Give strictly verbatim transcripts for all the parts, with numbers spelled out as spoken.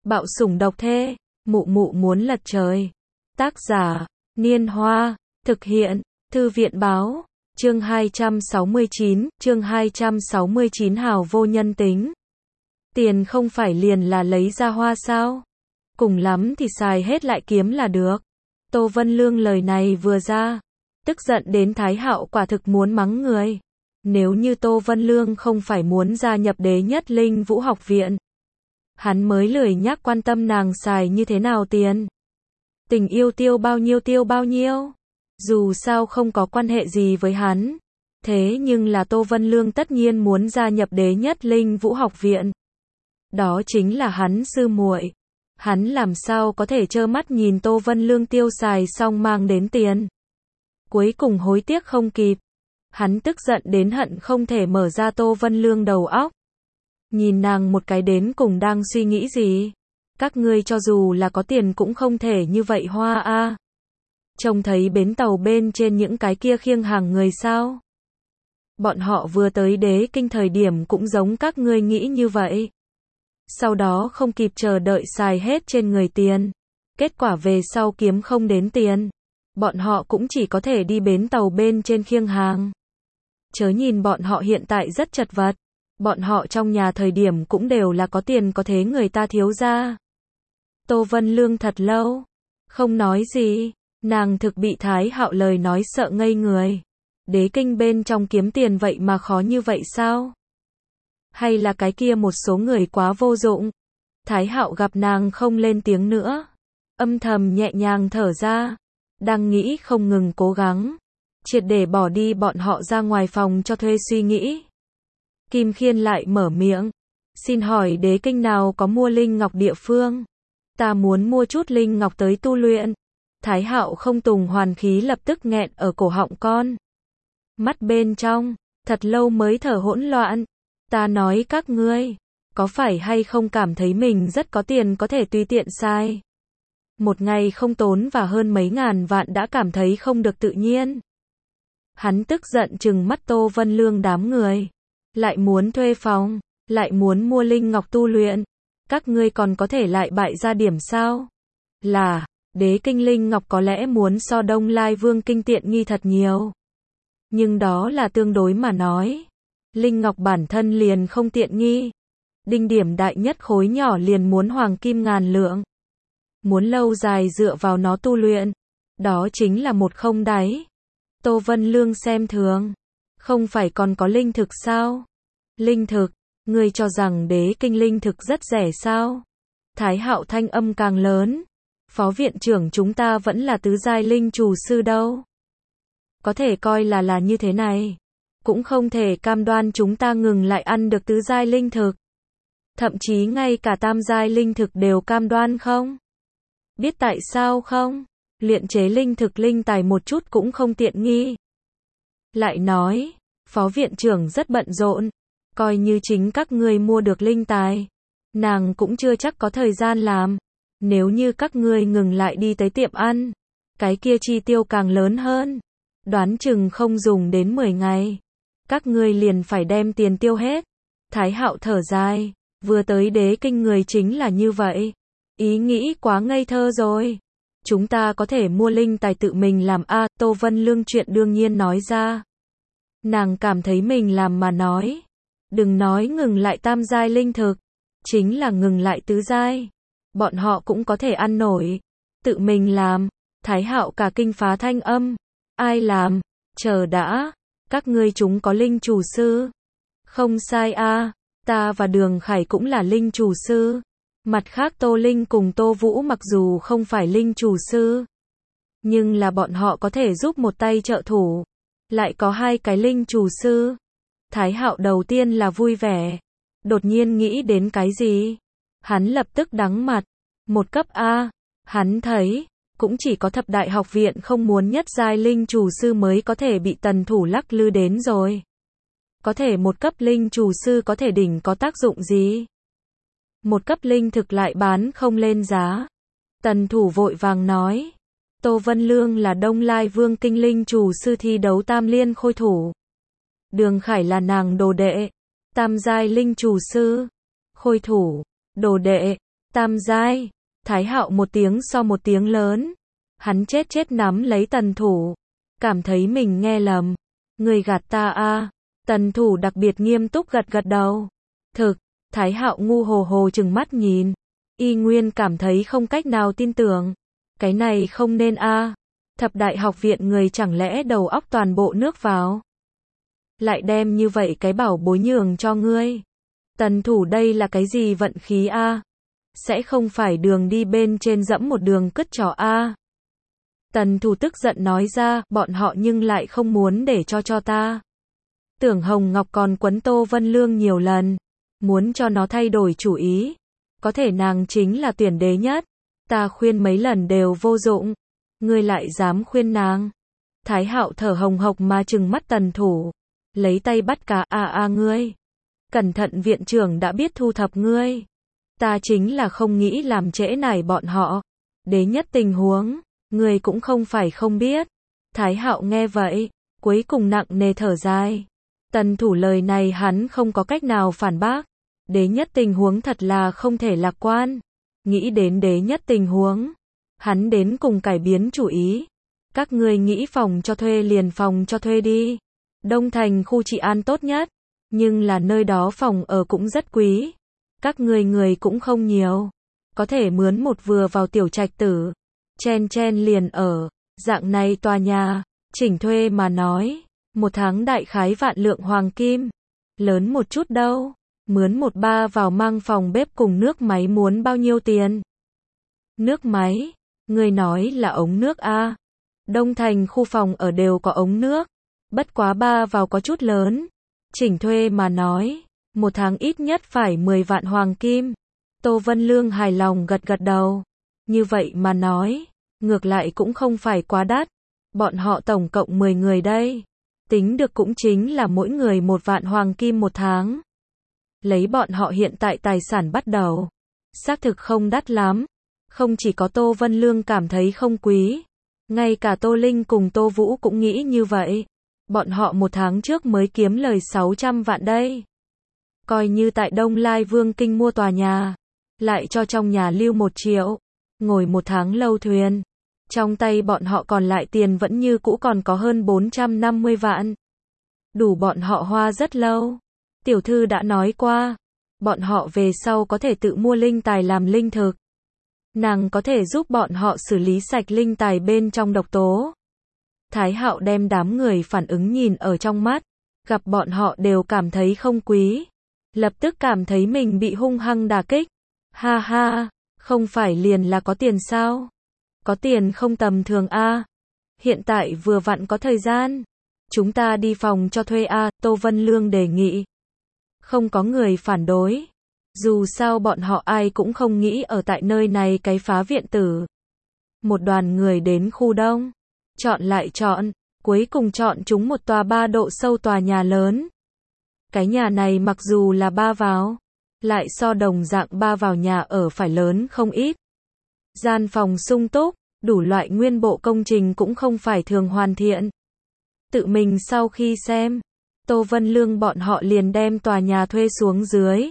Bạo sủng độc thê, mụ mụ muốn lật trời. Tác giả, Niên Hoa, thực hiện, Thư viện báo, chương hai trăm sáu mươi chín, chương hai trăm sáu mươi chín hào vô nhân tính. Tiền không phải liền là lấy ra hoa sao? Cùng lắm thì xài hết lại kiếm là được. Tô Vân Lương lời này vừa ra, tức giận đến Thái Hạo quả thực muốn mắng người. Nếu như Tô Vân Lương không phải muốn gia nhập Đế Nhất Linh Vũ học viện, hắn mới lười nhác quan tâm nàng xài như thế nào tiền. Tình yêu tiêu bao nhiêu tiêu bao nhiêu. Dù sao không có quan hệ gì với hắn. Thế nhưng là Tô Vân Lương tất nhiên muốn gia nhập Đế Nhất Linh Vũ học viện. Đó chính là hắn sư muội. Hắn làm sao có thể trơ mắt nhìn Tô Vân Lương tiêu xài xong mang đến tiền. Cuối cùng hối tiếc không kịp. Hắn tức giận đến hận không thể mở ra Tô Vân Lương đầu óc. Nhìn nàng một cái đến cùng đang suy nghĩ gì. Các ngươi cho dù là có tiền cũng không thể như vậy hoa a. À. Trông thấy bến tàu bên trên những cái kia khiêng hàng người sao? Bọn họ vừa tới Đế Kinh thời điểm cũng giống các ngươi nghĩ như vậy. Sau đó không kịp chờ đợi xài hết trên người tiền. Kết quả về sau kiếm không đến tiền. Bọn họ cũng chỉ có thể đi bến tàu bên trên khiêng hàng. Chớ nhìn bọn họ hiện tại rất chật vật. Bọn họ trong nhà thời điểm cũng đều là có tiền có thế người ta thiếu ra. Tô Vân Lương thật lâu. Không nói gì. Nàng thực bị Thái Hạo lời nói sợ ngây người. Đế Kinh bên trong kiếm tiền vậy mà khó như vậy sao? Hay là cái kia một số người quá vô dụng? Thái Hạo gặp nàng không lên tiếng nữa. Âm thầm nhẹ nhàng thở ra. Đang nghĩ không ngừng cố gắng. Triệt để bỏ đi bọn họ ra ngoài phòng cho thuê suy nghĩ. Kim Khiên lại mở miệng. Xin hỏi Đế Kinh nào có mua linh ngọc địa phương? Ta muốn mua chút linh ngọc tới tu luyện. Thái Hạo không tùng hoàn khí lập tức nghẹn ở cổ họng con. Mắt bên trong, thật lâu mới thở hỗn loạn. Ta nói các ngươi, có phải hay không cảm thấy mình rất có tiền có thể tùy tiện xài? Một ngày không tốn và hơn mấy ngàn vạn đã cảm thấy không được tự nhiên. Hắn tức giận trừng mắt Tô Vân Lương đám người. Lại muốn thuê phòng, lại muốn mua linh ngọc tu luyện. Các ngươi còn có thể lại bại ra điểm sao? Là, Đế Kinh linh ngọc có lẽ muốn so Đông Lai Vương Kinh tiện nghi thật nhiều. Nhưng đó là tương đối mà nói. Linh ngọc bản thân liền không tiện nghi. Đinh điểm đại nhất khối nhỏ liền muốn hoàng kim ngàn lượng. Muốn lâu dài dựa vào nó tu luyện. Đó chính là một không đáy. Tô Vân Lương xem thường. Không phải còn có linh thực sao? Linh thực, ngươi cho rằng Đế Kinh linh thực rất rẻ sao? Thái Hạo thanh âm càng lớn. Phó viện trưởng chúng ta vẫn là tứ giai linh chủ sư đâu. Có thể coi là là như thế này. Cũng không thể cam đoan chúng ta ngừng lại ăn được tứ giai linh thực. Thậm chí ngay cả tam giai linh thực đều cam đoan không? Biết tại sao không? Luyện chế linh thực linh tài một chút cũng không tiện nghi. Lại nói, phó viện trưởng rất bận rộn. Coi như chính các ngươi mua được linh tài. Nàng cũng chưa chắc có thời gian làm. Nếu như các ngươi ngừng lại đi tới tiệm ăn. Cái kia chi tiêu càng lớn hơn. Đoán chừng không dùng đến mười ngày. Các ngươi liền phải đem tiền tiêu hết. Thái Hạo thở dài. Vừa tới Đế Kinh người chính là như vậy. Ý nghĩ quá ngây thơ rồi. Chúng ta có thể mua linh tài tự mình làm a. À, Tô Vân Lương chuyện đương nhiên nói ra. Nàng cảm thấy mình làm mà nói. Đừng nói ngừng lại tam giai linh thực. Chính là ngừng lại tứ giai. Bọn họ cũng có thể ăn nổi. Tự mình làm. Thái Hạo cả kinh phá thanh âm. Ai làm? Chờ đã. Các ngươi chúng có linh chủ sư. Không sai a. À. Ta và Đường Khải cũng là linh chủ sư. Mặt khác Tô Linh cùng Tô Vũ mặc dù không phải linh chủ sư. Nhưng là bọn họ có thể giúp một tay trợ thủ. Lại có hai cái linh chủ sư. Thái Hạo đầu tiên là vui vẻ. Đột nhiên nghĩ đến cái gì? Hắn lập tức đắng mặt. Một cấp A. Hắn thấy, cũng chỉ có thập đại học viện không muốn nhất giai linh chủ sư mới có thể bị tần thủ lắc lư đến rồi. Có thể một cấp linh chủ sư có thể đỉnh có tác dụng gì? Một cấp linh thực lại bán không lên giá. Tần thủ vội vàng nói. Tô Vân Lương là Đông Lai Vương Kinh linh chủ sư thi đấu tam liên khôi thủ. Đường Khải là nàng đồ đệ. Tam giai linh chủ sư. Khôi thủ. Đồ đệ. Tam giai. Thái Hạo một tiếng so một tiếng lớn. Hắn chết chết nắm lấy Tần Thủ. Cảm thấy mình nghe lầm. Người gạt ta a. Tần Thủ đặc biệt nghiêm túc gật gật đầu. Thực. Thái Hạo ngu hồ hồ chừng mắt nhìn. Y nguyên cảm thấy không cách nào tin tưởng. Cái này không nên a. Thập đại học viện người chẳng lẽ đầu óc toàn bộ nước vào. Lại đem như vậy cái bảo bối nhường cho ngươi. Tần Thủ đây là cái gì vận khí a? Sẽ không phải đường đi bên trên dẫm một đường cứt chó a? Tần Thủ tức giận nói ra, bọn họ nhưng lại không muốn để cho cho ta. Tưởng Hồng Ngọc còn quấn Tô Vân Lương nhiều lần, muốn cho nó thay đổi chủ ý. Có thể nàng chính là tuyển đế nhất. Ta khuyên mấy lần đều vô dụng. Ngươi lại dám khuyên nàng. Thái Hạo thở hồng hộc mà trừng mắt Tần Thủ. Lấy tay bắt cá a a ngươi. Cẩn thận viện trưởng đã biết thu thập ngươi. Ta chính là không nghĩ làm trễ nải bọn họ. Đế nhất tình huống, ngươi cũng không phải không biết. Thái Hạo nghe vậy, cuối cùng nặng nề thở dài. Tần Thủ lời này hắn không có cách nào phản bác. Đế nhất tình huống thật là không thể lạc quan. Nghĩ đến đế nhất tình huống, hắn đến cùng cải biến chủ ý. Các ngươi nghĩ phòng cho thuê liền phòng cho thuê đi. Đông Thành khu trị an tốt nhất, nhưng là nơi đó phòng ở cũng rất quý. Các ngươi người cũng không nhiều, có thể mướn một vừa vào tiểu trạch tử, chen chen liền ở, dạng này tòa nhà, chỉnh thuê mà nói, một tháng đại khái vạn lượng hoàng kim, lớn một chút đâu, mướn một ba vào mang phòng bếp cùng nước máy muốn bao nhiêu tiền? Nước máy, người nói là ống nước a? Đông Thành khu phòng ở đều có ống nước, bất quá ba vào có chút lớn, chỉnh thuê mà nói, một tháng ít nhất phải mười vạn hoàng kim. Tô Vân Lương hài lòng gật gật đầu. Như vậy mà nói, ngược lại cũng không phải quá đắt. Bọn họ tổng cộng mười người đây. Tính được cũng chính là mỗi người một vạn hoàng kim một tháng. Lấy bọn họ hiện tại tài sản bắt đầu. Xác thực không đắt lắm. Không chỉ có Tô Vân Lương cảm thấy không quý. Ngay cả Tô Linh cùng Tô Vũ cũng nghĩ như vậy. Bọn họ một tháng trước mới kiếm lời sáu trăm vạn đây. Coi như tại Đông Lai Vương Kinh mua tòa nhà, lại cho trong nhà lưu một triệu, ngồi một tháng lâu thuyền. Trong tay bọn họ còn lại tiền vẫn như cũ còn có hơn bốn trăm năm mươi vạn. Đủ bọn họ hoa rất lâu. Tiểu thư đã nói qua, bọn họ về sau có thể tự mua linh tài làm linh thực. Nàng có thể giúp bọn họ xử lý sạch linh tài bên trong độc tố. Thái Hạo đem đám người phản ứng nhìn ở trong mắt, gặp bọn họ đều cảm thấy không quý. Lập tức cảm thấy mình bị hung hăng đả kích. Ha ha, không phải liền là có tiền sao? Có tiền không tầm thường a. Hiện tại vừa vặn có thời gian. Chúng ta đi phòng cho thuê a, Tô Vân Lương đề nghị. Không có người phản đối. Dù sao bọn họ ai cũng không nghĩ ở tại nơi này cái phá viện tử. Một đoàn người đến khu đông. Chọn lại chọn, cuối cùng chọn chúng một tòa ba độ sâu tòa nhà lớn. Cái nhà này mặc dù là ba vào, lại so đồng dạng ba vào nhà ở phải lớn không ít. Gian phòng sung túc, đủ loại nguyên bộ công trình cũng không phải thường hoàn thiện. Tự mình sau khi xem, Tô Vân Lương bọn họ liền đem tòa nhà thuê xuống dưới.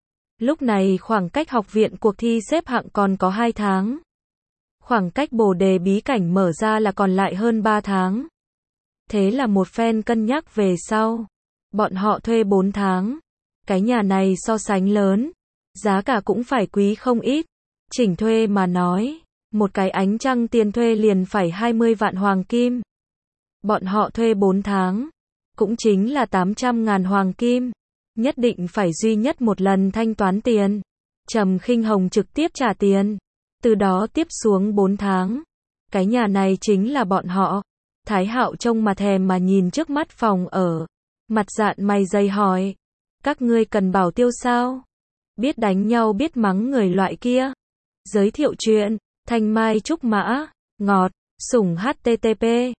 Lúc này khoảng cách học viện cuộc thi xếp hạng còn có hai tháng. Khoảng cách bồ đề bí cảnh mở ra là còn lại hơn ba tháng. Thế là một phen cân nhắc về sau. Bọn họ thuê bốn tháng. Cái nhà này so sánh lớn. Giá cả cũng phải quý không ít. Chỉnh thuê mà nói. Một cái ánh trăng tiền thuê liền phải hai mươi vạn hoàng kim. Bọn họ thuê bốn tháng. Cũng chính là tám trăm ngàn hoàng kim. Nhất định phải duy nhất một lần thanh toán tiền. Trầm Khinh Hồng trực tiếp trả tiền. Từ đó tiếp xuống bốn tháng. Cái nhà này chính là bọn họ. Thái Hạo trông mà thèm mà nhìn trước mắt phòng ở. Mặt dạn mày dày hỏi. Các ngươi cần bảo tiêu sao? Biết đánh nhau biết mắng người loại kia. Giới thiệu chuyện. Thanh Mai Trúc Mã. Ngọt. Sủng hát tê tê pê.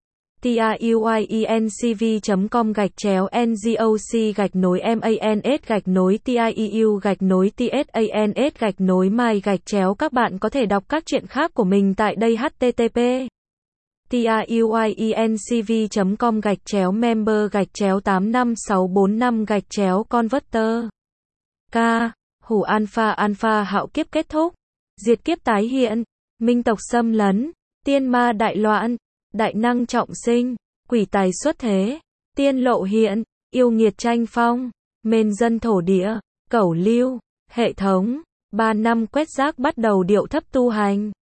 tiuyencv chấm com gạch chéo ngoc gạch nối mans gạch nối tieu gạch nối tsans gạch nối mai gạch chéo. Các bạn có thể đọc các chuyện khác của mình tại đây. http tiuyencv chấm com gạch chéo member gạch chéo tám năm sáu bốn năm gạch chéo converter. K. Hủ alpha alpha hạo kiếp kết thúc. diệt kiếp tái hiện, minh tộc xâm lấn, tiên ma đại loạn, đại năng trọng sinh, quỷ tài xuất thế, tiên lộ hiện, yêu nghiệt tranh phong, mên dân thổ địa, cẩu lưu, hệ thống, ba năm quét rác bắt đầu điệu thấp tu hành.